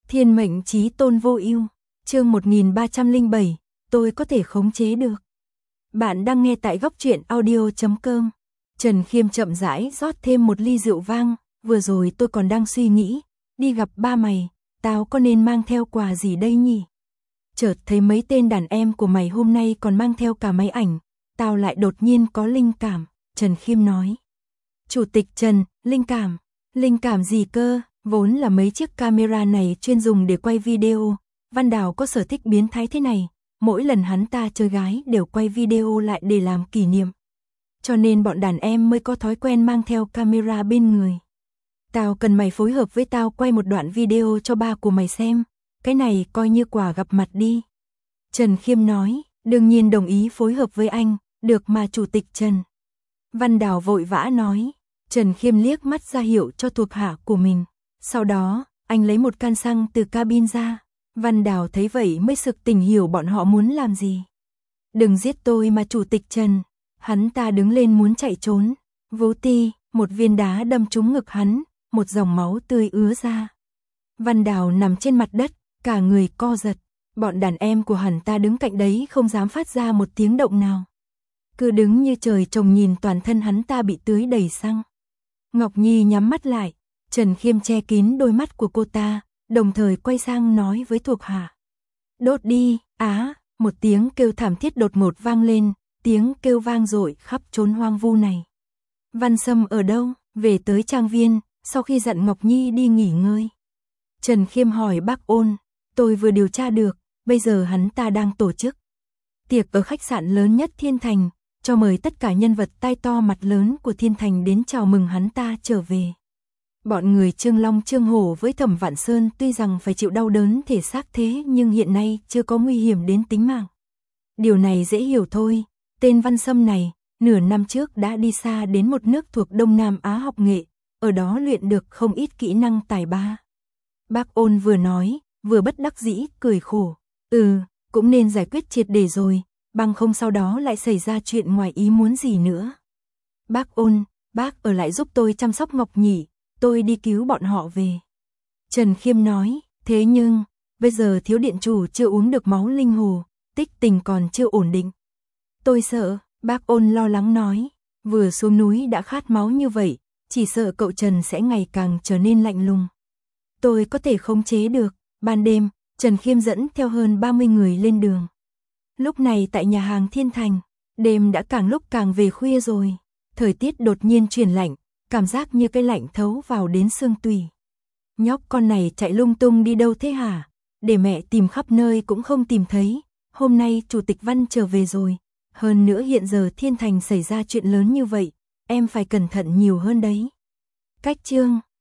Thiên mệnh chí tôn vô ưu, chương 1307, tôi có thể khống chế được. Bạn đang nghe tại góc truyện audio.com. Trần Khiêm chậm rãi rót thêm một ly rượu vang, vừa rồi tôi còn đang suy nghĩ, đi gặp ba mày, tao có nên mang theo quà gì đây nhỉ? Chợt thấy mấy tên đàn em của mày hôm nay còn mang theo cả máy ảnh, tao lại đột nhiên có linh cảm, Trần Khiêm nói. Chủ tịch Trần, linh cảm gì cơ? Vốn là mấy chiếc camera này chuyên dùng để quay video, Văn Đào có sở thích biến thái thế này, mỗi lần hắn ta chơi gái đều quay video lại để làm kỷ niệm. Cho nên bọn đàn em mới có thói quen mang theo camera bên người. Tao cần mày phối hợp với tao quay một đoạn video cho ba của mày xem, cái này coi như quà gặp mặt đi. Trần Khiêm nói, đương nhiên đồng ý phối hợp với anh, được mà Chủ tịch Trần. Văn Đào vội vã nói. Trần Khiêm liếc mắt ra hiệu cho thuộc hạ của mình. Sau đó, anh lấy một can xăng từ cabin ra. Văn Đào thấy vậy mới sực tỉnh hiểu bọn họ muốn làm gì. Đừng giết tôi mà Chủ tịch Trần. Hắn ta đứng lên muốn chạy trốn. Vú ti, một viên đá đâm trúng ngực hắn, một dòng máu tươi ứa ra. Văn Đào nằm trên mặt đất, cả người co giật. Bọn đàn em của hắn ta đứng cạnh đấy không dám phát ra một tiếng động nào. Cứ đứng như trời trồng nhìn toàn thân hắn ta bị tưới đầy xăng. Ngọc Nhi nhắm mắt lại, Trần Khiêm che kín đôi mắt của cô ta, đồng thời quay sang nói với thuộc hạ. Đốt đi, một tiếng kêu thảm thiết đột ngột vang lên, tiếng kêu vang dội khắp chốn hoang vu này. Văn Sâm ở đâu? Về tới trang viên, sau khi dặn Ngọc Nhi đi nghỉ ngơi. Trần Khiêm hỏi bác Ôn, tôi vừa điều tra được, bây giờ hắn ta đang tổ chức tiệc ở khách sạn lớn nhất Thiên Thành, cho mời tất cả nhân vật tai to mặt lớn của Thiên Thành đến chào mừng hắn ta trở về. Bọn người Trương Long Trương Hổ với Thẩm Vạn Sơn tuy rằng phải chịu đau đớn thể xác thế nhưng hiện nay chưa có nguy hiểm đến tính mạng. Điều này dễ hiểu thôi, tên Văn Sâm này, nửa năm trước đã đi xa đến một nước thuộc Đông Nam Á học nghệ, ở đó luyện được không ít kỹ năng tài ba. Bác Ôn vừa nói, vừa bất đắc dĩ, cười khổ. Cũng nên giải quyết triệt để rồi, bằng không sau đó lại xảy ra chuyện ngoài ý muốn gì nữa. Bác Ôn, bác ở lại giúp tôi chăm sóc Ngọc Nhỉ, tôi đi cứu bọn họ về. Trần Khiêm nói, thế nhưng, bây giờ thiếu điện chủ chưa uống được máu linh hồ, tích tình còn chưa ổn định. Tôi sợ, bác Ôn lo lắng nói, vừa xuống núi đã khát máu như vậy, chỉ sợ cậu Trần sẽ ngày càng trở nên lạnh lùng. Tôi có thể khống chế được. Ban đêm, Trần Khiêm dẫn theo hơn 30 người lên đường. Lúc này tại nhà hàng Thiên Thành, đêm đã càng lúc càng về khuya rồi. Thời tiết đột nhiên chuyển lạnh, cảm giác như cái lạnh thấu vào đến xương tủy. Nhóc con này chạy lung tung đi đâu thế hả? Để mẹ tìm khắp nơi cũng không tìm thấy. Hôm nay Chủ tịch Văn trở về rồi. Hơn nữa hiện giờ Thiên Thành xảy ra chuyện lớn như vậy, em phải cẩn thận nhiều hơn đấy. Cách chương